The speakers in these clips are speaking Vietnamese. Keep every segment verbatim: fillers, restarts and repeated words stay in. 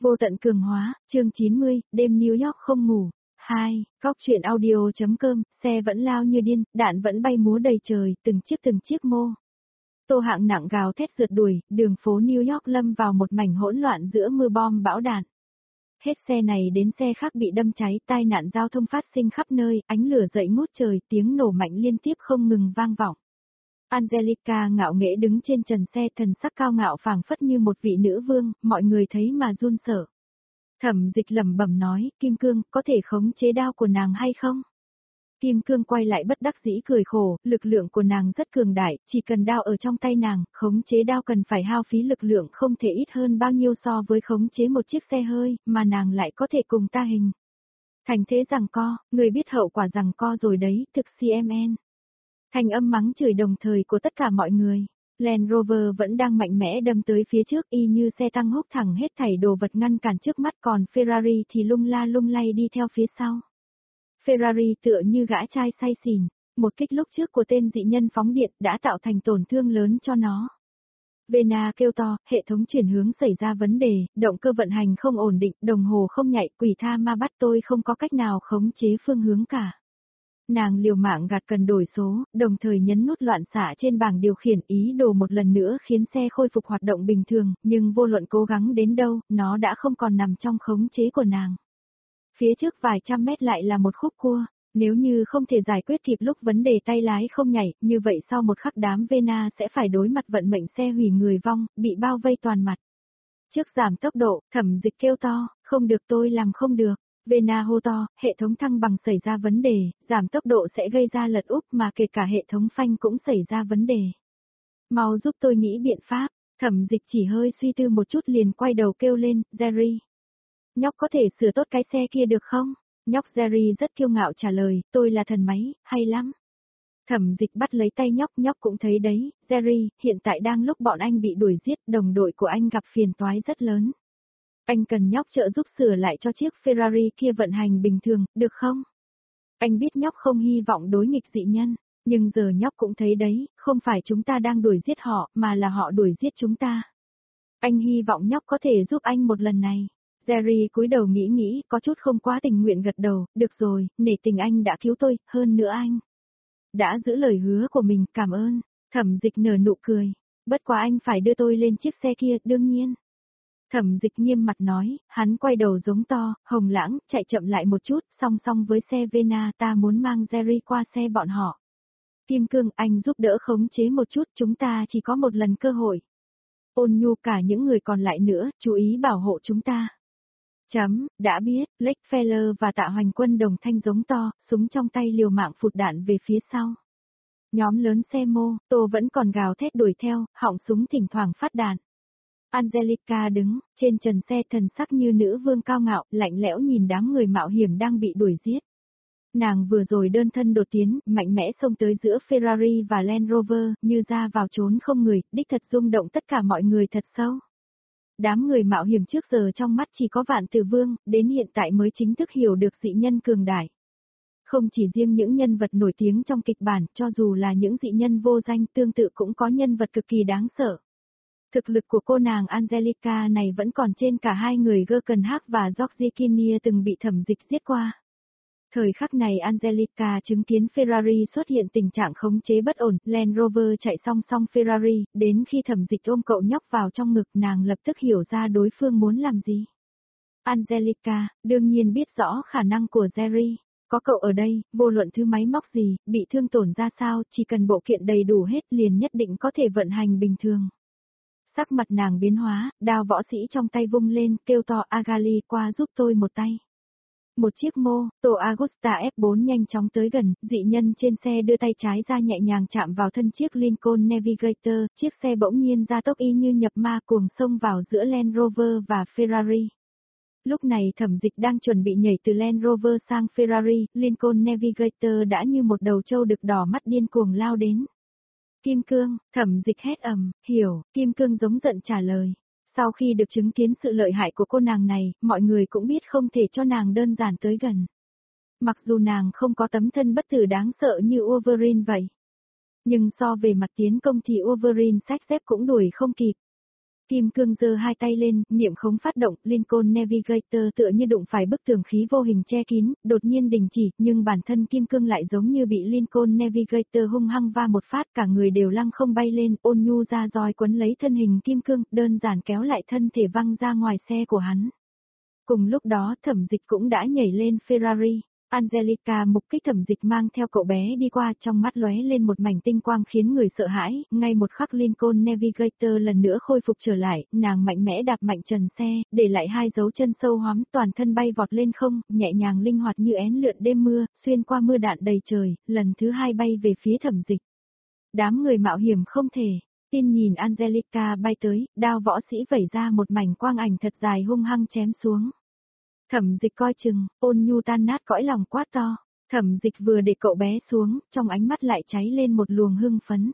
Vô tận cường hóa, chương chín mươi, đêm New York không ngủ. hai. Góc truyện audio.com, xe vẫn lao như điên, đạn vẫn bay múa đầy trời, từng chiếc từng chiếc mô. Tô hạng nặng gào thét rượt đuổi, đường phố New York lâm vào một mảnh hỗn loạn giữa mưa bom bão đạn. Hết xe này đến xe khác bị đâm cháy, tai nạn giao thông phát sinh khắp nơi, ánh lửa dậy ngút trời, tiếng nổ mạnh liên tiếp không ngừng vang vọng. Angelica ngạo nghễ đứng trên trần xe, thần sắc cao ngạo phảng phất như một vị nữ vương, mọi người thấy mà run sợ. Thẩm Dịch lẩm bẩm nói, Kim Cương, có thể khống chế đao của nàng hay không? Kim Cương quay lại bất đắc dĩ cười khổ, lực lượng của nàng rất cường đại, chỉ cần đao ở trong tay nàng, khống chế đao cần phải hao phí lực lượng không thể ít hơn bao nhiêu so với khống chế một chiếc xe hơi, mà nàng lại có thể cùng ta hình. Thành thế giằng co, người biết hậu quả giằng co rồi đấy, thực xê em en. Thành âm mắng chửi đồng thời của tất cả mọi người. Land Rover vẫn đang mạnh mẽ đâm tới phía trước y như xe tăng húc thẳng hết thảy đồ vật ngăn cản trước mắt, còn Ferrari thì lung la lung lay đi theo phía sau. Ferrari tựa như gã trai say xỉn, một kích lúc trước của tên dị nhân phóng điện đã tạo thành tổn thương lớn cho nó. Vena kêu to, hệ thống chuyển hướng xảy ra vấn đề, động cơ vận hành không ổn định, đồng hồ không nhạy, quỷ tha ma bắt tôi không có cách nào khống chế phương hướng cả. Nàng liều mạng gạt cần đổi số, đồng thời nhấn nút loạn xạ trên bảng điều khiển, ý đồ một lần nữa khiến xe khôi phục hoạt động bình thường, nhưng vô luận cố gắng đến đâu, nó đã không còn nằm trong khống chế của nàng. Phía trước vài trăm mét lại là một khúc cua, nếu như không thể giải quyết kịp lúc vấn đề tay lái không nhảy, như vậy sau một khắc đám Vena sẽ phải đối mặt vận mệnh xe hủy người vong, bị bao vây toàn mặt. Trước giảm tốc độ, Thẩm Dịch kêu to, không được, tôi làm không được. Vena hô to, hệ thống thăng bằng xảy ra vấn đề, giảm tốc độ sẽ gây ra lật úp, mà kể cả hệ thống phanh cũng xảy ra vấn đề. Mau giúp tôi nghĩ biện pháp. Thẩm Dịch chỉ hơi suy tư một chút liền quay đầu kêu lên, Jerry. Nhóc có thể sửa tốt cái xe kia được không? Nhóc Jerry rất kiêu ngạo trả lời, tôi là thần máy, hay lắm. Thẩm Dịch bắt lấy tay nhóc, nhóc cũng thấy đấy, Jerry, hiện tại đang lúc bọn anh bị đuổi giết, đồng đội của anh gặp phiền toái rất lớn. Anh cần nhóc trợ giúp sửa lại cho chiếc Ferrari kia vận hành bình thường, được không? Anh biết nhóc không hy vọng đối nghịch dị nhân, nhưng giờ nhóc cũng thấy đấy, không phải chúng ta đang đuổi giết họ, mà là họ đuổi giết chúng ta. Anh hy vọng nhóc có thể giúp anh một lần này. Jerry cúi đầu nghĩ nghĩ, có chút không quá tình nguyện gật đầu, được rồi, nể tình anh đã cứu tôi, hơn nữa anh đã giữ lời hứa của mình, cảm ơn. Thẩm Dịch nở nụ cười, bất quá anh phải đưa tôi lên chiếc xe kia, đương nhiên. Thẩm Dịch nghiêm mặt nói, hắn quay đầu giống to, Hồng Lãng, chạy chậm lại một chút, song song với xe Vena, ta muốn mang Jerry qua xe bọn họ. Kim Cương, anh giúp đỡ khống chế một chút, chúng ta chỉ có một lần cơ hội. Ôn nhu cả những người còn lại nữa, chú ý bảo hộ chúng ta. Chấm, đã biết, Lake Feller và Tạ Hoành Quân đồng thanh giống to, súng trong tay liều mạng phụt đạn về phía sau. Nhóm lớn xe mô, tô vẫn còn gào thét đuổi theo, họng súng thỉnh thoảng phát đạn. Angelica đứng, trên trần xe thần sắc như nữ vương cao ngạo, lạnh lẽo nhìn đám người mạo hiểm đang bị đuổi giết. Nàng vừa rồi đơn thân đột tiến, mạnh mẽ xông tới giữa Ferrari và Land Rover, như ra vào trốn không người, đích thật rung động tất cả mọi người thật sâu. Đám người mạo hiểm trước giờ trong mắt chỉ có Vạn Tử Vương, đến hiện tại mới chính thức hiểu được dị nhân cường đại. Không chỉ riêng những nhân vật nổi tiếng trong kịch bản, cho dù là những dị nhân vô danh tương tự cũng có nhân vật cực kỳ đáng sợ. Thực lực của cô nàng Angelica này vẫn còn trên cả hai người Gurkenhag và George Kinnear từng bị Thẩm Dịch giết qua. Thời khắc này Angelica chứng kiến Ferrari xuất hiện tình trạng khống chế bất ổn, Land Rover chạy song song Ferrari, đến khi Thẩm Dịch ôm cậu nhóc vào trong ngực nàng lập tức hiểu ra đối phương muốn làm gì. Angelica, đương nhiên biết rõ khả năng của Jerry, có cậu ở đây, vô luận thứ máy móc gì, bị thương tổn ra sao, chỉ cần bộ kiện đầy đủ hết liền nhất định có thể vận hành bình thường. Sắc mặt nàng biến hóa, đao võ sĩ trong tay vung lên, kêu to Agali qua giúp tôi một tay. Một chiếc mô, tổ Agusta ép bốn nhanh chóng tới gần, dị nhân trên xe đưa tay trái ra nhẹ nhàng chạm vào thân chiếc Lincoln Navigator, chiếc xe bỗng nhiên ra tốc y như nhập ma cuồng xông vào giữa Land Rover và Ferrari. Lúc này Thẩm Dịch đang chuẩn bị nhảy từ Land Rover sang Ferrari, Lincoln Navigator đã như một đầu trâu đực đỏ mắt điên cuồng lao đến. Kim Cương, Thẩm Dịch hét ầm, hiểu, Kim Cương giống giận trả lời. Sau khi được chứng kiến sự lợi hại của cô nàng này, mọi người cũng biết không thể cho nàng đơn giản tới gần. Mặc dù nàng không có tấm thân bất tử đáng sợ như Wolverine vậy. Nhưng so về mặt tiến công thì Wolverine xách dép cũng đuổi không kịp. Kim cương giơ hai tay lên, niệm khống phát động, Lincoln Navigator tựa như đụng phải bức tường khí vô hình che kín, đột nhiên đình chỉ, nhưng bản thân kim cương lại giống như bị Lincoln Navigator hung hăng va một phát, cả người đều lăng không bay lên, ôn nhu ra roi quấn lấy thân hình kim cương, đơn giản kéo lại thân thể văng ra ngoài xe của hắn. Cùng lúc đó, Thẩm Dịch cũng đã nhảy lên Ferrari. Angelica mục kích Thẩm Dịch mang theo cậu bé đi qua, trong mắt lóe lên một mảnh tinh quang khiến người sợ hãi, ngay một khắc Lincoln Navigator lần nữa khôi phục trở lại, nàng mạnh mẽ đạp mạnh trần xe, để lại hai dấu chân sâu hoắm, toàn thân bay vọt lên không, nhẹ nhàng linh hoạt như én lượn đêm mưa, xuyên qua mưa đạn đầy trời, lần thứ hai bay về phía Thẩm Dịch. Đám người mạo hiểm không thể tin nhìn Angelica bay tới, đao võ sĩ vẩy ra một mảnh quang ảnh thật dài hung hăng chém xuống. Thẩm Dịch coi chừng, ôn nhu tan nát cõi lòng quát to. Thẩm Dịch vừa để cậu bé xuống, trong ánh mắt lại cháy lên một luồng hưng phấn.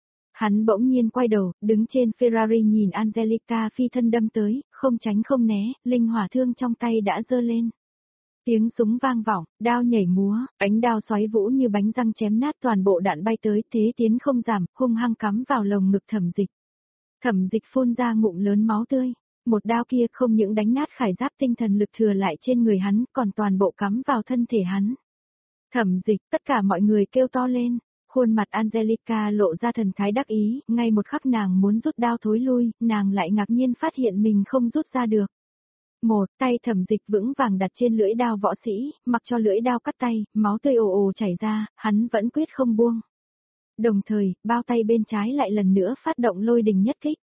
Hắn bỗng nhiên quay đầu, đứng trên Ferrari nhìn Angelica phi thân đâm tới, không tránh không né, linh hỏa thương trong tay đã giơ lên. Tiếng súng vang vọng, đao nhảy múa, ánh đao xoáy vũ như bánh răng chém nát toàn bộ đạn bay tới, thế tiến không giảm, hung hăng cắm vào lồng ngực Thẩm Dịch. Thẩm Dịch phun ra ngụm lớn máu tươi. Một đao kia không những đánh nát khải giáp tinh thần lực thừa lại trên người hắn, còn toàn bộ cắm vào thân thể hắn. Thẩm Dịch, tất cả mọi người kêu to lên, khuôn mặt Angelica lộ ra thần thái đắc ý, ngay một khắc nàng muốn rút đao thối lui, nàng lại ngạc nhiên phát hiện mình không rút ra được. Một tay Thẩm Dịch vững vàng đặt trên lưỡi đao võ sĩ, mặc cho lưỡi đao cắt tay, máu tươi ồ ồ chảy ra, hắn vẫn quyết không buông. Đồng thời, bao tay bên trái lại lần nữa phát động lôi đình nhất kích.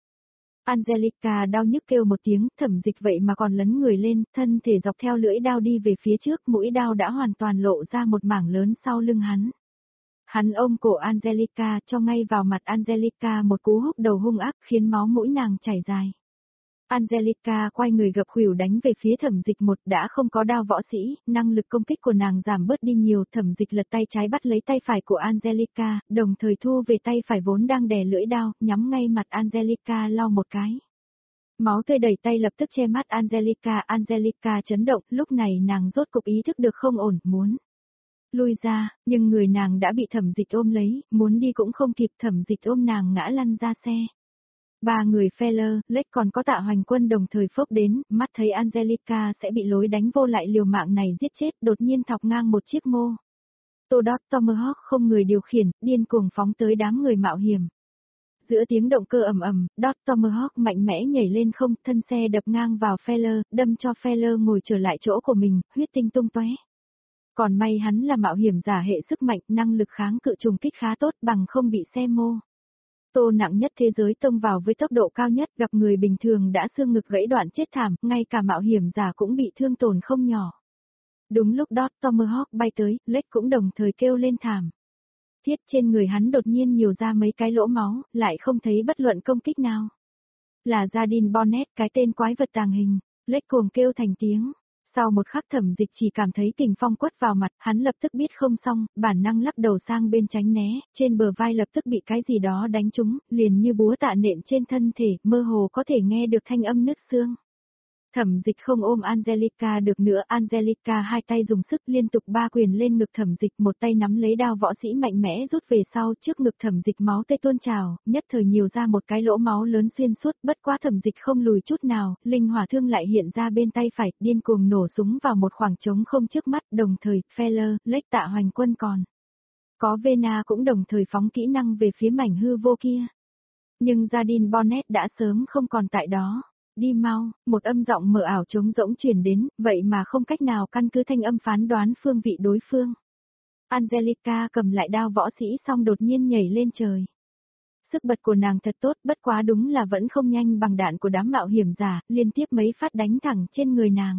Angelica đau nhức kêu một tiếng, Thẩm Dịch vậy mà còn lấn người lên, thân thể dọc theo lưỡi đao đi về phía trước, mũi đao đã hoàn toàn lộ ra một mảng lớn sau lưng hắn. Hắn ôm cổ Angelica cho ngay vào mặt Angelica một cú húc đầu hung ác khiến máu mũi nàng chảy dài. Angelica quay người gập khuỷu đánh về phía Thẩm Dịch một đã không có đao võ sĩ, năng lực công kích của nàng giảm bớt đi nhiều, Thẩm Dịch lật tay trái bắt lấy tay phải của Angelica, đồng thời thu về tay phải vốn đang đè lưỡi đao, nhắm ngay mặt Angelica lau một cái. Máu tươi đầy tay lập tức che mắt Angelica, Angelica chấn động, lúc này nàng rốt cục ý thức được không ổn, muốn lui ra, nhưng người nàng đã bị Thẩm Dịch ôm lấy, muốn đi cũng không kịp, Thẩm Dịch ôm nàng ngã lăn ra xe. Ba người Feller, Lake còn có Tạ Hoành Quân đồng thời phốc đến, mắt thấy Angelica sẽ bị lối đánh vô lại liều mạng này giết chết, đột nhiên thọc ngang một chiếc mô. Tô Dot Tomahawk không người điều khiển, điên cuồng phóng tới đám người mạo hiểm. Giữa tiếng động cơ ầm ầm, Dot Tomahawk mạnh mẽ nhảy lên không, thân xe đập ngang vào Feller, đâm cho Feller ngồi trở lại chỗ của mình, huyết tinh tung tóe. Còn may hắn là mạo hiểm giả hệ sức mạnh, năng lực kháng cự trùng kích khá tốt bằng không bị xe mô. Tô nặng nhất thế giới tông vào với tốc độ cao nhất, gặp người bình thường đã xương ngực gãy đoạn chết thảm, ngay cả mạo hiểm giả cũng bị thương tổn không nhỏ. Đúng lúc đó Tomahawk bay tới, Lake cũng đồng thời kêu lên thảm. Thiết trên người hắn đột nhiên nhiều ra mấy cái lỗ máu, lại không thấy bất luận công kích nào. Là Jardine Bonnet, cái tên quái vật tàng hình, Lake cuồng kêu thành tiếng. Sau một khắc Thẩm Dịch chỉ cảm thấy kình phong quất vào mặt, hắn lập tức biết không xong, bản năng lắc đầu sang bên tránh né, trên bờ vai lập tức bị cái gì đó đánh trúng, liền như búa tạ nện trên thân thể, mơ hồ có thể nghe được thanh âm nứt xương. Thẩm Dịch không ôm Angelica được nữa, Angelica hai tay dùng sức liên tục ba quyền lên ngực Thẩm Dịch, một tay nắm lấy đao võ sĩ mạnh mẽ rút về sau, trước ngực Thẩm Dịch máu tươi tuôn trào, nhất thời nhiều ra một cái lỗ máu lớn xuyên suốt, bất quá Thẩm Dịch không lùi chút nào, linh hỏa thương lại hiện ra bên tay phải, điên cuồng nổ súng vào một khoảng trống không trước mắt, đồng thời, Feller, Lake Tạ Hoành Quân còn có Vena cũng đồng thời phóng kỹ năng về phía mảnh hư vô kia. Nhưng Jardine Bonnet đã sớm không còn tại đó. Đi mau, một âm giọng mờ ảo trống rỗng truyền đến, vậy mà không cách nào căn cứ thanh âm phán đoán phương vị đối phương. Angelica cầm lại đao võ sĩ xong đột nhiên nhảy lên trời. Sức bật của nàng thật tốt, bất quá đúng là vẫn không nhanh bằng đạn của đám mạo hiểm giả, liên tiếp mấy phát đánh thẳng trên người nàng.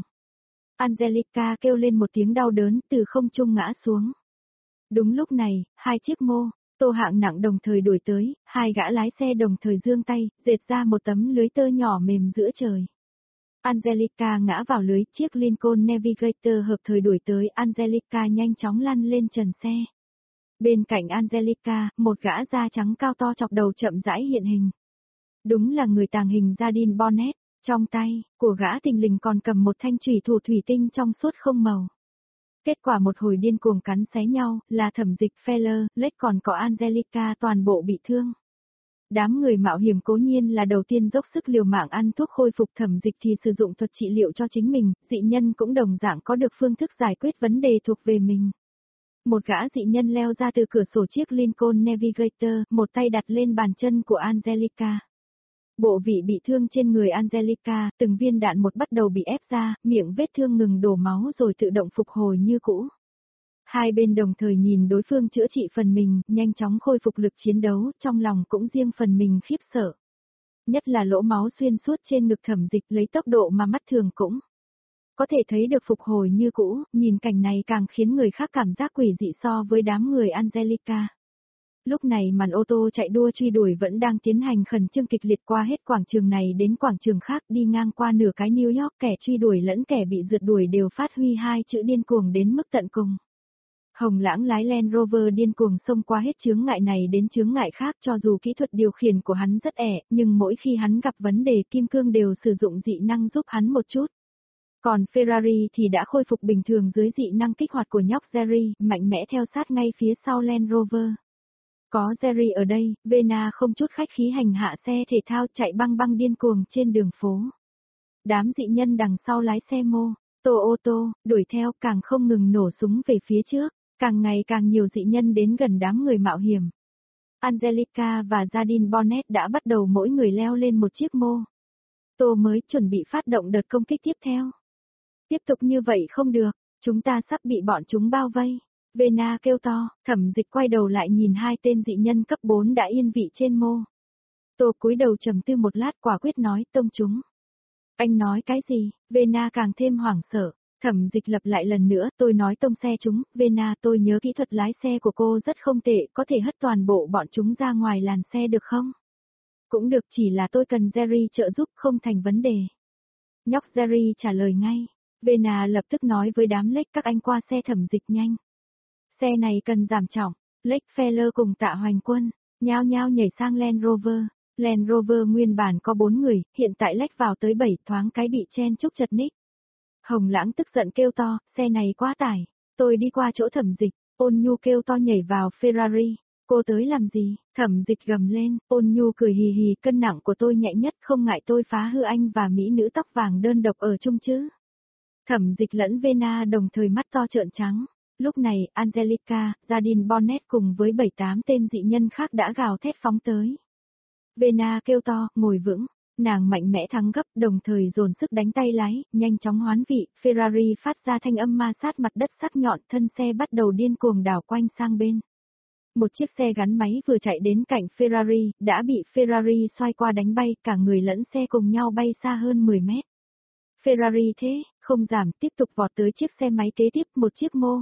Angelica kêu lên một tiếng đau đớn, từ không trung ngã xuống. Đúng lúc này, hai chiếc mô tô hạng nặng đồng thời đuổi tới, hai gã lái xe đồng thời giương tay, dệt ra một tấm lưới tơ nhỏ mềm giữa trời. Angelica ngã vào lưới, chiếc Lincoln Navigator hợp thời đuổi tới, Angelica nhanh chóng lăn lên trần xe. Bên cạnh Angelica, một gã da trắng cao to chọc đầu chậm rãi hiện hình. Đúng là người tàng hình Jardine Bonnet, trong tay của gã thình lình còn cầm một thanh chủy thủ thủy tinh trong suốt không màu. Kết quả một hồi điên cuồng cắn xé nhau, là Thẩm Dịch, Feller, Lake còn có Angelica toàn bộ bị thương. Đám người mạo hiểm cố nhiên là đầu tiên dốc sức liều mạng ăn thuốc khôi phục, Thẩm Dịch thì sử dụng thuật trị liệu cho chính mình, dị nhân cũng đồng dạng có được phương thức giải quyết vấn đề thuộc về mình. Một gã dị nhân leo ra từ cửa sổ chiếc Lincoln Navigator, một tay đặt lên bàn chân của Angelica. Bộ vị bị thương trên người Angelica, từng viên đạn một bắt đầu bị ép ra, miệng vết thương ngừng đổ máu rồi tự động phục hồi như cũ. Hai bên đồng thời nhìn đối phương chữa trị phần mình, nhanh chóng khôi phục lực chiến đấu, trong lòng cũng riêng phần mình khiếp sợ. Nhất là lỗ máu xuyên suốt trên ngực Thẩm Dịch lấy tốc độ mà mắt thường cũng có thể thấy được phục hồi như cũ, nhìn cảnh này càng khiến người khác cảm giác quỷ dị so với đám người Angelica. Lúc này màn ô tô chạy đua truy đuổi vẫn đang tiến hành khẩn trương kịch liệt qua hết quảng trường này đến quảng trường khác, đi ngang qua nửa cái New York, kẻ truy đuổi lẫn kẻ bị rượt đuổi đều phát huy hai chữ điên cuồng đến mức tận cùng. Hồng Lãng lái Land Rover điên cuồng xông qua hết chướng ngại này đến chướng ngại khác, cho dù kỹ thuật điều khiển của hắn rất ẻ, nhưng mỗi khi hắn gặp vấn đề kim cương đều sử dụng dị năng giúp hắn một chút. Còn Ferrari thì đã khôi phục bình thường dưới dị năng kích hoạt của nhóc Jerry, mạnh mẽ theo sát ngay phía sau Land Rover. Có Jerry ở đây, Vena không chút khách khí hành hạ xe thể thao chạy băng băng điên cuồng trên đường phố. Đám dị nhân đằng sau lái xe mô, tô ô tô, đuổi theo càng không ngừng nổ súng về phía trước, càng ngày càng nhiều dị nhân đến gần đám người mạo hiểm. Angelica và Jardine Bonnet đã bắt đầu mỗi người leo lên một chiếc mô tô mới chuẩn bị phát động đợt công kích tiếp theo. Tiếp tục như vậy không được, chúng ta sắp bị bọn chúng bao vây. Vena kêu to, Thẩm Dịch quay đầu lại nhìn hai tên dị nhân cấp bốn đã yên vị trên mô tô, cúi đầu trầm tư một lát quả quyết nói, tông chúng. Anh nói cái gì? Vena càng thêm hoảng sợ. Thẩm Dịch lặp lại lần nữa, tôi nói tông xe chúng. Vena, tôi nhớ kỹ thuật lái xe của cô rất không tệ, có thể hất toàn bộ bọn chúng ra ngoài làn xe được không? Cũng được, chỉ là tôi cần Jerry trợ giúp, không thành vấn đề. Nhóc Jerry trả lời ngay. Vena lập tức nói với đám Lake các anh qua xe Thẩm Dịch nhanh. Xe này cần giảm trọng. Lake Feller cùng Tạ Hoành Quân nhao nhao nhảy sang Land Rover. Land Rover nguyên bản có bốn người, hiện tại Lake vào tới bảy, thoáng cái bị chen chúc chật ních. Hồng Lãng tức giận kêu to, xe này quá tải. Tôi đi qua chỗ Thẩm Dịch. Ôn Nhu kêu to nhảy vào Ferrari. Cô tới làm gì? Thẩm Dịch gầm lên. Ôn Nhu cười hì hì, cân nặng của tôi nhẹ nhất, không ngại tôi phá hư anh và mỹ nữ tóc vàng đơn độc ở chung chứ. Thẩm Dịch lẫn Vena đồng thời mắt to trợn trắng. Lúc này, Angelica, Jardine Bonnet cùng với bảy tám tên dị nhân khác đã gào thét phóng tới. Vena kêu to, ngồi vững. Nàng mạnh mẽ thắng gấp, đồng thời dồn sức đánh tay lái, nhanh chóng hoán vị, Ferrari phát ra thanh âm ma sát mặt đất sắc nhọn, thân xe bắt đầu điên cuồng đảo quanh sang bên. Một chiếc xe gắn máy vừa chạy đến cạnh Ferrari, đã bị Ferrari xoay qua đánh bay, cả người lẫn xe cùng nhau bay xa hơn mười mét. Ferrari thế, không giảm, tiếp tục vọt tới chiếc xe máy kế tiếp, một chiếc mô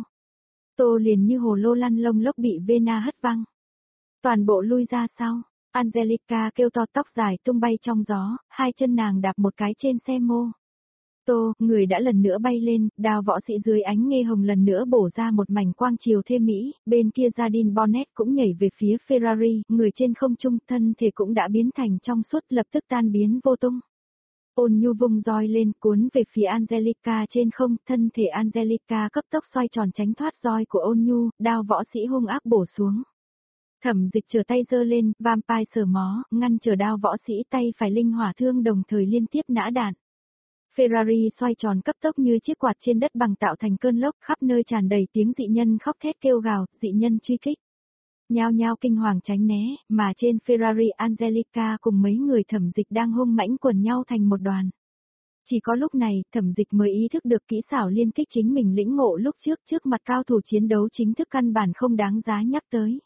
tô liền như hồ lô lăn lông lốc bị Vena hất văng. Toàn bộ lui ra sau. Angelica kêu to, tóc dài tung bay trong gió, hai chân nàng đạp một cái trên xe mô tô, người đã lần nữa bay lên, đao võ sĩ dưới ánh nghe hồng lần nữa bổ ra một mảnh quang chiều thêm mỹ, bên kia Jardine Bonnet cũng nhảy về phía Ferrari, người trên không trung, thân thể cũng đã biến thành trong suốt, lập tức tan biến vô tung. Ôn Nhu vung roi lên, cuốn về phía Angelica trên không, thân thể Angelica cấp tốc xoay tròn tránh thoát roi của Ôn Nhu, đao võ sĩ hung ác bổ xuống. Thẩm Dịch trở tay giơ lên, vampire sờ mó, ngăn trở đao võ sĩ, tay phải linh hỏa thương đồng thời liên tiếp nã đạn. Ferrari xoay tròn cấp tốc như chiếc quạt trên đất bằng tạo thành cơn lốc, khắp nơi tràn đầy tiếng dị nhân khóc thét kêu gào, dị nhân truy kích. Nhao nhao kinh hoàng tránh né, mà trên Ferrari Angelica cùng mấy người Thẩm Dịch đang hung mãnh quần nhau thành một đoàn. Chỉ có lúc này, Thẩm Dịch mới ý thức được kỹ xảo liên kích chính mình lĩnh ngộ lúc trước, trước mặt cao thủ chiến đấu chính thức căn bản không đáng giá nhắc tới.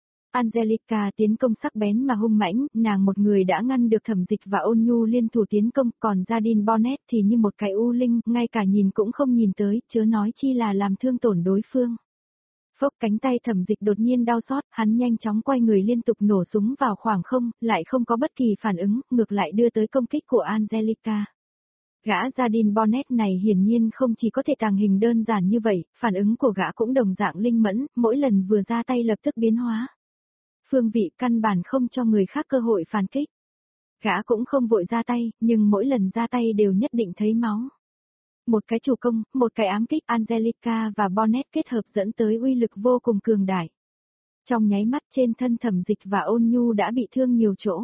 Angelica tiến công sắc bén mà hung mãnh, nàng một người đã ngăn được Thẩm Dịch và Ôn Nhu liên thủ tiến công, còn Jardine Bonnet thì như một cái u linh, ngay cả nhìn cũng không nhìn tới, chớ nói chi là làm thương tổn đối phương. Phốc, cánh tay Thẩm Dịch đột nhiên đau xót, hắn nhanh chóng quay người liên tục nổ súng vào khoảng không, lại không có bất kỳ phản ứng, ngược lại đưa tới công kích của Angelica. Gã Jardine Bonnet này hiển nhiên không chỉ có thể tàng hình đơn giản như vậy, phản ứng của gã cũng đồng dạng linh mẫn, mỗi lần vừa ra tay lập tức biến hóa. Phương vị căn bản không cho người khác cơ hội phản kích. Gã cũng không vội ra tay, nhưng mỗi lần ra tay đều nhất định thấy máu. Một cái chủ công, một cái ám kích, Angelica và Bonnet kết hợp dẫn tới uy lực vô cùng cường đại. Trong nháy mắt trên thân Thẩm Dịch và Ôn Nhu đã bị thương nhiều chỗ.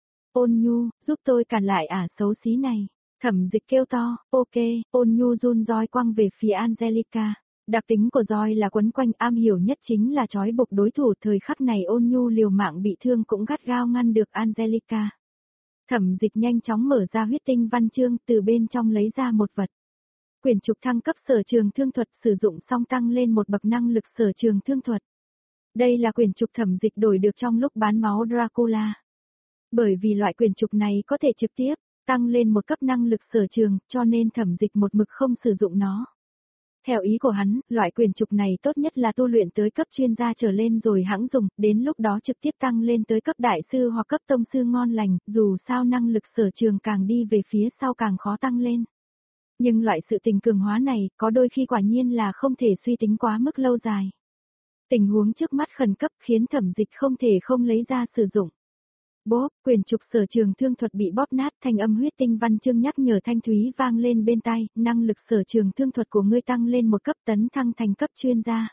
Ôn Nhu, giúp tôi cản lại ả xấu xí này. Thẩm Dịch kêu to, ok, Ôn Nhu run roi quăng về phía Angelica. Đặc tính của roi là quấn quanh, am hiểu nhất chính là trói buộc đối thủ. Thời khắc này Ôn Nhu liều mạng bị thương cũng gắt gao ngăn được Angelica. Thẩm Dịch nhanh chóng mở ra huyết tinh văn chương, từ bên trong lấy ra một vật. Quyển trục thăng cấp sở trường thương thuật, sử dụng xong tăng lên một bậc năng lực sở trường thương thuật. Đây là quyển trục Thẩm Dịch đổi được trong lúc bán máu Dracula. Bởi vì loại quyển trục này có thể trực tiếp tăng lên một cấp năng lực sở trường, cho nên Thẩm Dịch một mực không sử dụng nó. Theo ý của hắn, loại quyển trục này tốt nhất là tu luyện tới cấp chuyên gia trở lên rồi hãng dùng, đến lúc đó trực tiếp tăng lên tới cấp đại sư hoặc cấp tông sư ngon lành, dù sao năng lực sở trường càng đi về phía sau càng khó tăng lên. Nhưng loại sự tình cường hóa này, có đôi khi quả nhiên là không thể suy tính quá mức lâu dài. Tình huống trước mắt khẩn cấp khiến Thẩm Dịch không thể không lấy ra sử dụng. Bốp, quyền trục sở trường thương thuật bị bóp nát, thanh âm huyết tinh văn chương nhắc nhở thanh thúy vang lên bên tai, năng lực sở trường thương thuật của ngươi tăng lên một cấp, tấn thăng thành cấp chuyên gia.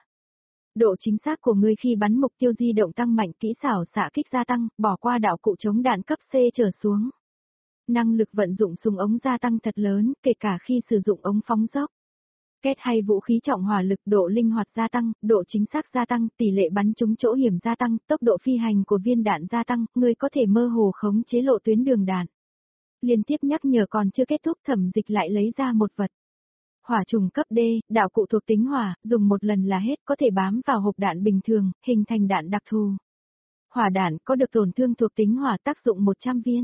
Độ chính xác của ngươi khi bắn mục tiêu di động tăng mạnh, kỹ xảo xạ kích gia tăng, bỏ qua đạo cụ chống đạn cấp C trở xuống. Năng lực vận dụng súng ống gia tăng thật lớn, kể cả khi sử dụng ống phóng dốc. Két hay vũ khí trọng hỏa lực, độ linh hoạt gia tăng, độ chính xác gia tăng, tỷ lệ bắn trúng chỗ hiểm gia tăng, tốc độ phi hành của viên đạn gia tăng, người có thể mơ hồ khống chế lộ tuyến đường đạn. Liên tiếp nhắc nhở còn chưa kết thúc, Thẩm Dịch lại lấy ra một vật. Hỏa trùng cấp D, đạo cụ thuộc tính hỏa, dùng một lần là hết, có thể bám vào hộp đạn bình thường, hình thành đạn đặc thù. Hỏa đạn có được tổn thương thuộc tính hỏa, tác dụng một trăm viên.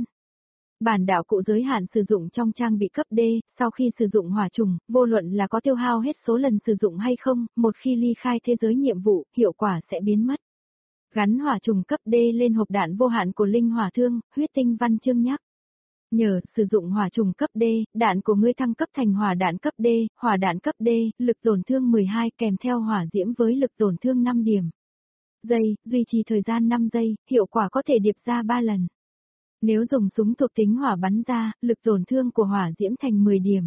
Bản đạo cụ giới hạn sử dụng trong trang bị cấp D, sau khi sử dụng hỏa trùng, vô luận là có tiêu hao hết số lần sử dụng hay không, một khi ly khai thế giới nhiệm vụ, hiệu quả sẽ biến mất. Gắn hỏa trùng cấp D lên hộp đạn vô hạn của linh hỏa thương, huyết tinh văn chương nhắc. Nhờ sử dụng hỏa trùng cấp D, đạn của ngươi thăng cấp thành hỏa đạn cấp D, hỏa đạn cấp D, lực tổn thương mười hai kèm theo hỏa diễm với lực tổn thương năm điểm. Giây, duy trì thời gian năm giây, hiệu quả có thể điệp ra ba lần. Nếu dùng súng thuộc tính hỏa bắn ra, lực tổn thương của hỏa diễm thành mười điểm.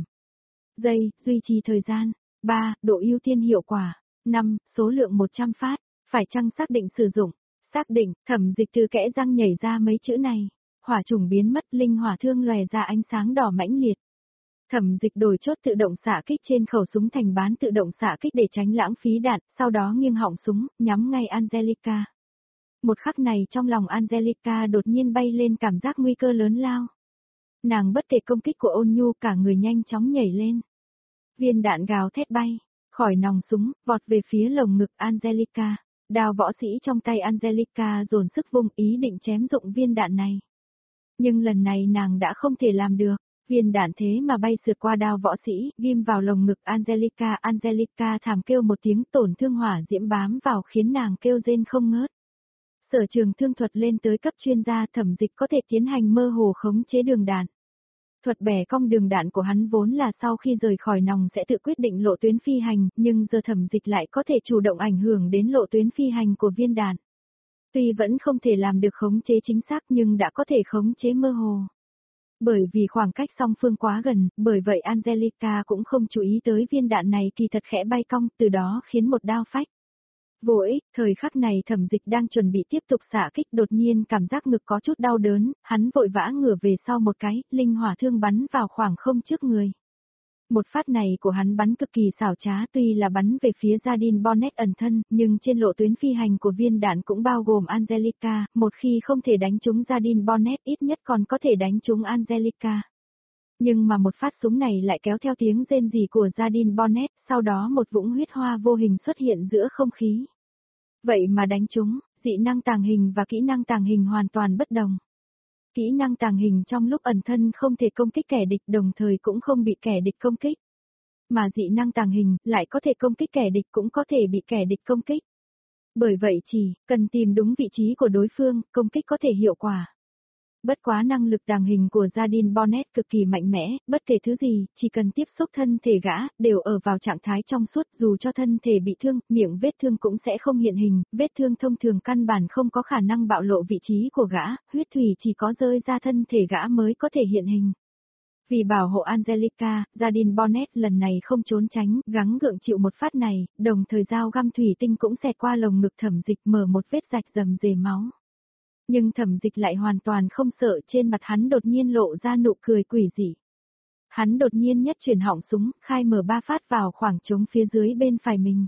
Giây, duy trì thời gian. ba. Độ ưu tiên hiệu quả. năm. Số lượng một trăm phát. Phải chăng xác định sử dụng? Xác định, Thẩm Dịch từ kẽ răng nhảy ra mấy chữ này. Hỏa trùng biến mất, linh hỏa thương lòe ra ánh sáng đỏ mãnh liệt. Thẩm Dịch đổi chốt tự động xạ kích trên khẩu súng thành bán tự động xạ kích để tránh lãng phí đạn, sau đó nghiêng họng súng, nhắm ngay Angelica. Một khắc này trong lòng Angelica đột nhiên bay lên cảm giác nguy cơ lớn lao. Nàng bất kể công kích của Ôn Nhu, cả người nhanh chóng nhảy lên. Viên đạn gào thét bay, khỏi nòng súng, vọt về phía lồng ngực Angelica. Đao võ sĩ trong tay Angelica dồn sức vung ý định chém dụng viên đạn này. Nhưng lần này nàng đã không thể làm được. Viên đạn thế mà bay sượt qua đao võ sĩ, ghim vào lồng ngực Angelica. Angelica thảm kêu một tiếng, tổn thương hỏa diễm bám vào khiến nàng kêu rên không ngớt. Sở trường thương thuật lên tới cấp chuyên gia, Thẩm Dịch có thể tiến hành mơ hồ khống chế đường đạn. Thuật bẻ cong đường đạn của hắn vốn là sau khi rời khỏi nòng sẽ tự quyết định lộ tuyến phi hành, nhưng giờ Thẩm Dịch lại có thể chủ động ảnh hưởng đến lộ tuyến phi hành của viên đạn. Tuy vẫn không thể làm được khống chế chính xác nhưng đã có thể khống chế mơ hồ. Bởi vì khoảng cách song phương quá gần, bởi vậy Angelica cũng không chú ý tới viên đạn này kỳ thật khẽ bay cong, từ đó khiến một đao phách. Vô ích, thời khắc này Thẩm Dịch đang chuẩn bị tiếp tục xạ kích, đột nhiên cảm giác ngực có chút đau đớn, hắn vội vã ngửa về sau một cái, linh hỏa thương bắn vào khoảng không trước người. Một phát này của hắn bắn cực kỳ xảo trá, tuy là bắn về phía Jardine Bonnet ẩn thân, nhưng trên lộ tuyến phi hành của viên đạn cũng bao gồm Angelica, một khi không thể đánh trúng Jardine Bonnet ít nhất còn có thể đánh trúng Angelica. Nhưng mà một phát súng này lại kéo theo tiếng rên rỉ của Jardine Bonnet, sau đó một vũng huyết hoa vô hình xuất hiện giữa không khí. Vậy mà đánh trúng, dị năng tàng hình và kỹ năng tàng hình hoàn toàn bất đồng. Kỹ năng tàng hình trong lúc ẩn thân không thể công kích kẻ địch, đồng thời cũng không bị kẻ địch công kích. Mà dị năng tàng hình lại có thể công kích kẻ địch, cũng có thể bị kẻ địch công kích. Bởi vậy chỉ cần tìm đúng vị trí của đối phương, công kích có thể hiệu quả. Bất quá năng lực tàng hình của Jardine Bonnet cực kỳ mạnh mẽ, bất kể thứ gì, chỉ cần tiếp xúc thân thể gã, đều ở vào trạng thái trong suốt, dù cho thân thể bị thương, miệng vết thương cũng sẽ không hiện hình, vết thương thông thường căn bản không có khả năng bạo lộ vị trí của gã, huyết thủy chỉ có rơi ra thân thể gã mới có thể hiện hình. Vì bảo hộ Angelica, Jardine Bonnet lần này không trốn tránh, gắng gượng chịu một phát này, đồng thời dao găm thủy tinh cũng xẹt qua lồng ngực Thẩm Dịch mở một vết rạch rầm rề máu. Nhưng Thẩm Dịch lại hoàn toàn không sợ, trên mặt hắn đột nhiên lộ ra nụ cười quỷ dị. Hắn đột nhiên nhất chuyển họng súng, khai mở ba phát vào khoảng trống phía dưới bên phải mình.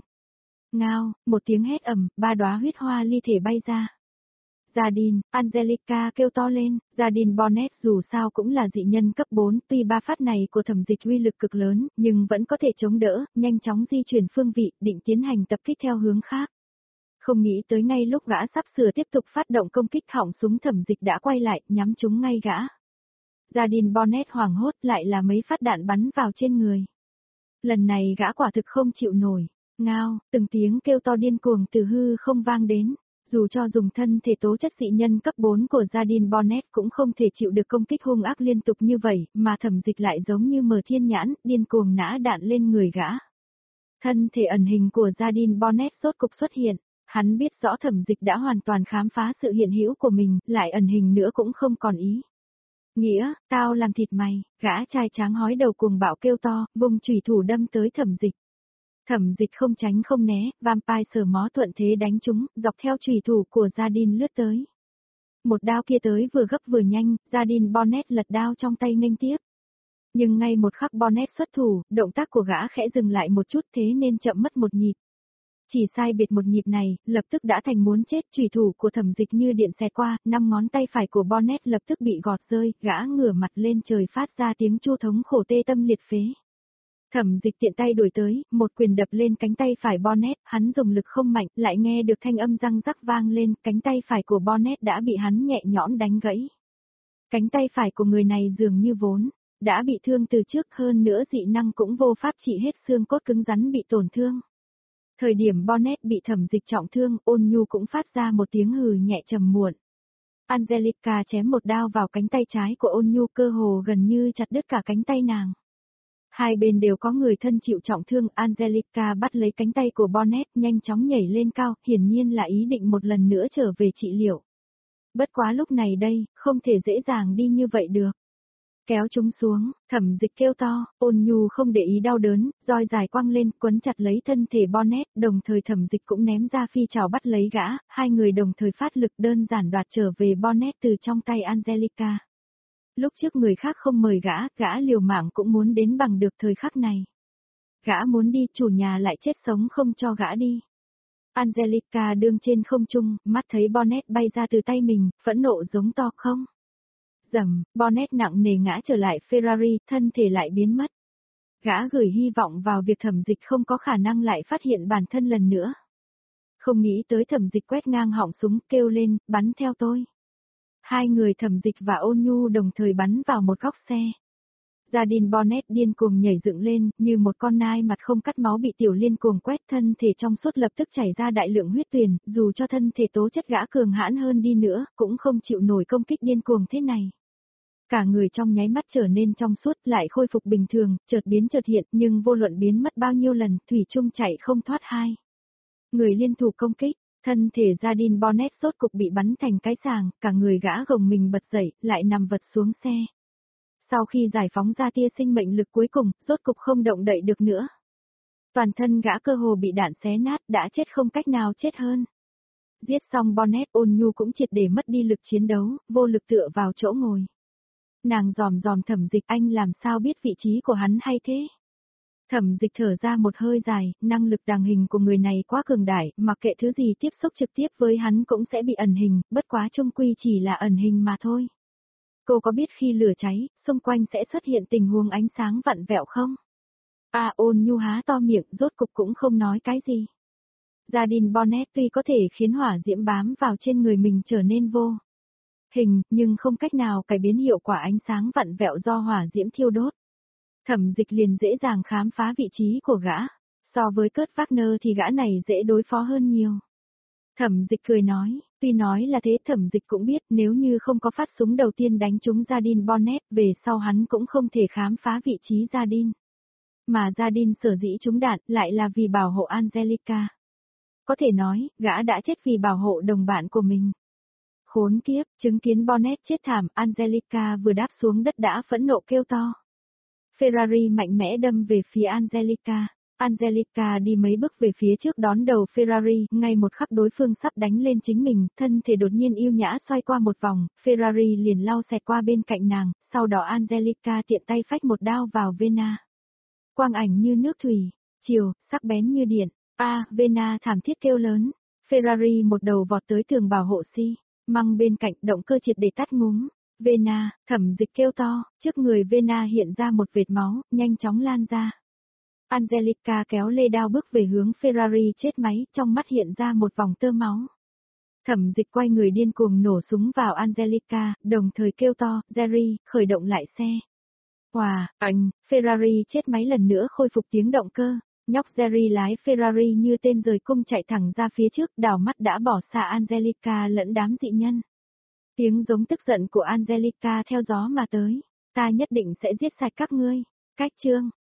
Ngao, một tiếng hét ầm, ba đóa huyết hoa ly thể bay ra. Jardine, Angelica kêu to lên, Jardine Bonnet dù sao cũng là dị nhân cấp bốn, tuy ba phát này của Thẩm Dịch uy lực cực lớn, nhưng vẫn có thể chống đỡ, nhanh chóng di chuyển phương vị, định tiến hành tập kích theo hướng khác. Không nghĩ tới ngay lúc gã sắp sửa tiếp tục phát động công kích, họng súng Thẩm Dịch đã quay lại, nhắm trúng ngay gã. Jardine Bonnet hoảng hốt, lại là mấy phát đạn bắn vào trên người. Lần này gã quả thực không chịu nổi. Ngao, từng tiếng kêu to điên cuồng từ hư không vang đến. Dù cho dùng thân thể tố chất dị nhân cấp bốn của Jardine Bonnet cũng không thể chịu được công kích hung ác liên tục như vậy, mà Thẩm Dịch lại giống như mở thiên nhãn, điên cuồng nã đạn lên người gã. Thân thể ẩn hình của Jardine Bonnet rốt cục xuất hiện, hắn biết rõ Thẩm Dịch đã hoàn toàn khám phá sự hiện hữu của mình, lại ẩn hình nữa cũng không còn ý. Nghĩa, tao làm thịt mày, gã trai tráng hói đầu cuồng bạo kêu to, vùng chủy thủ đâm tới Thẩm Dịch. Thẩm Dịch không tránh không né, vampire sờ mó thuận thế đánh trúng, dọc theo chủy thủ của Jardine lướt tới. Một đao kia tới vừa gấp vừa nhanh, Jardine Bonnet lật đao trong tay nghênh tiếp. Nhưng ngay một khắc Bonnet xuất thủ, động tác của gã khẽ dừng lại một chút, thế nên chậm mất một nhịp. Chỉ sai biệt một nhịp này, lập tức đã thành muốn chết, chủy thủ của Thẩm Dịch như điện xẹt qua, năm ngón tay phải của Bonnet lập tức bị gọt rơi, gã ngửa mặt lên trời phát ra tiếng chu thống khổ tê tâm liệt phế. Thẩm Dịch tiện tay đuổi tới, một quyền đập lên cánh tay phải Bonnet, hắn dùng lực không mạnh, lại nghe được thanh âm răng rắc vang lên, cánh tay phải của Bonnet đã bị hắn nhẹ nhõm đánh gãy. Cánh tay phải của người này dường như vốn đã bị thương từ trước, hơn nữa dị năng cũng vô pháp trị hết, xương cốt cứng rắn bị tổn thương. Thời điểm Bonnet bị Thẩm Dịch trọng thương, Ôn Nhu cũng phát ra một tiếng hừ nhẹ trầm muộn. Angelica chém một đao vào cánh tay trái của Ôn Nhu, cơ hồ gần như chặt đứt cả cánh tay nàng. Hai bên đều có người thân chịu trọng thương, Angelica bắt lấy cánh tay của Bonnet, nhanh chóng nhảy lên cao, hiển nhiên là ý định một lần nữa trở về trị liệu. Bất quá lúc này đây, không thể dễ dàng đi như vậy được. Kéo chúng xuống, Thẩm Dịch kêu to, Ôn Nhu không để ý đau đớn, roi dài quăng lên, quấn chặt lấy thân thể Bonnet, đồng thời Thẩm Dịch cũng ném ra phi trảo bắt lấy gã, hai người đồng thời phát lực đơn giản đoạt trở về Bonnet từ trong tay Angelica. Lúc trước người khác không mời gã, gã liều mạng cũng muốn đến bằng được thời khắc này. Gã muốn đi, chủ nhà lại chết sống không cho gã đi. Angelica đương trên không trung, mắt thấy Bonnet bay ra từ tay mình, phẫn nộ giống to không. Dầm, Bonnet nặng nề ngã trở lại Ferrari, thân thể lại biến mất. Gã gửi hy vọng vào việc Thẩm Dịch không có khả năng lại phát hiện bản thân lần nữa. Không nghĩ tới Thẩm Dịch quét ngang họng súng, kêu lên, bắn theo tôi. Hai người Thẩm Dịch và Ôn Nhu đồng thời bắn vào một góc xe. Jardine Bonnet điên cuồng nhảy dựng lên, như một con nai mặt không cắt máu bị Tiểu Liên cuồng quét, thân thể trong suốt lập tức chảy ra đại lượng huyết tuyền, dù cho thân thể tố chất gã cường hãn hơn đi nữa, cũng không chịu nổi công kích điên cuồng thế này. Cả người trong nháy mắt trở nên trong suốt, lại khôi phục bình thường, chợt biến chợt hiện, nhưng vô luận biến mất bao nhiêu lần, thủy chung chạy không thoát hai. Người liên thủ công kích. Thân thể Jardine Bonnet sốt cục bị bắn thành cái sàng, cả người gã gồng mình bật dậy, lại nằm vật xuống xe. Sau khi giải phóng ra tia sinh mệnh lực cuối cùng, rốt cục không động đậy được nữa. Toàn thân gã cơ hồ bị đạn xé nát, đã chết không cách nào chết hơn. Giết xong Bonnet, Ôn Nhu cũng triệt để mất đi lực chiến đấu, vô lực tựa vào chỗ ngồi. Nàng dòm dòm Thẩm Dịch, anh làm sao biết vị trí của hắn hay thế? Thẩm Dịch thở ra một hơi dài, năng lực tàng hình của người này quá cường đại, mặc kệ thứ gì tiếp xúc trực tiếp với hắn cũng sẽ bị ẩn hình, bất quá chung quy chỉ là ẩn hình mà thôi. Cô có biết khi lửa cháy, xung quanh sẽ xuất hiện tình huống ánh sáng vặn vẹo không? À, Ôn Nhu há to miệng, rốt cục cũng không nói cái gì. Jardine Bonnet tuy có thể khiến hỏa diễm bám vào trên người mình trở nên vô hình, nhưng không cách nào cải biến hiệu quả ánh sáng vặn vẹo do hỏa diễm thiêu đốt. Thẩm Dịch liền dễ dàng khám phá vị trí của gã, so với Kurt Wagner thì gã này dễ đối phó hơn nhiều. Thẩm Dịch cười nói, tuy nói là thế, Thẩm Dịch cũng biết nếu như không có phát súng đầu tiên đánh trúng Jardine Bonnet, về sau hắn cũng không thể khám phá vị trí Jardine. Mà Jardine sở dĩ trúng đạn lại là vì bảo hộ Angelica. Có thể nói, gã đã chết vì bảo hộ đồng bạn của mình. Khốn kiếp, chứng kiến Bonnet chết thảm, Angelica vừa đáp xuống đất đã phẫn nộ kêu to. Ferrari mạnh mẽ đâm về phía Angelica. Angelica đi mấy bước về phía trước đón đầu Ferrari, ngay một khắc đối phương sắp đánh lên chính mình, thân thể đột nhiên yêu nhã xoay qua một vòng, Ferrari liền lao xẹt qua bên cạnh nàng, sau đó Angelica tiện tay phách một đao vào Vena. Quang ảnh như nước thủy, chiều, sắc bén như điện, a, Vena thảm thiết kêu lớn, Ferrari một đầu vọt tới tường bảo hộ xi, măng bên cạnh động cơ triệt để tắt ngúm. Vena, Thẩm Dịch kêu to, trước người Vena hiện ra một vệt máu, nhanh chóng lan ra. Angelica kéo lê đao bước về hướng Ferrari chết máy, trong mắt hiện ra một vòng tơ máu. Thẩm Dịch quay người điên cuồng nổ súng vào Angelica, đồng thời kêu to, Jerry, khởi động lại xe. Hòa, ảnh, Ferrari chết máy lần nữa khôi phục tiếng động cơ, nhóc Jerry lái Ferrari như tên rời cung chạy thẳng ra phía trước, đảo mắt đã bỏ xa Angelica lẫn đám dị nhân. Tiếng giống tức giận của Angelica theo gió mà tới, ta nhất định sẽ giết sạch các ngươi. Cách chương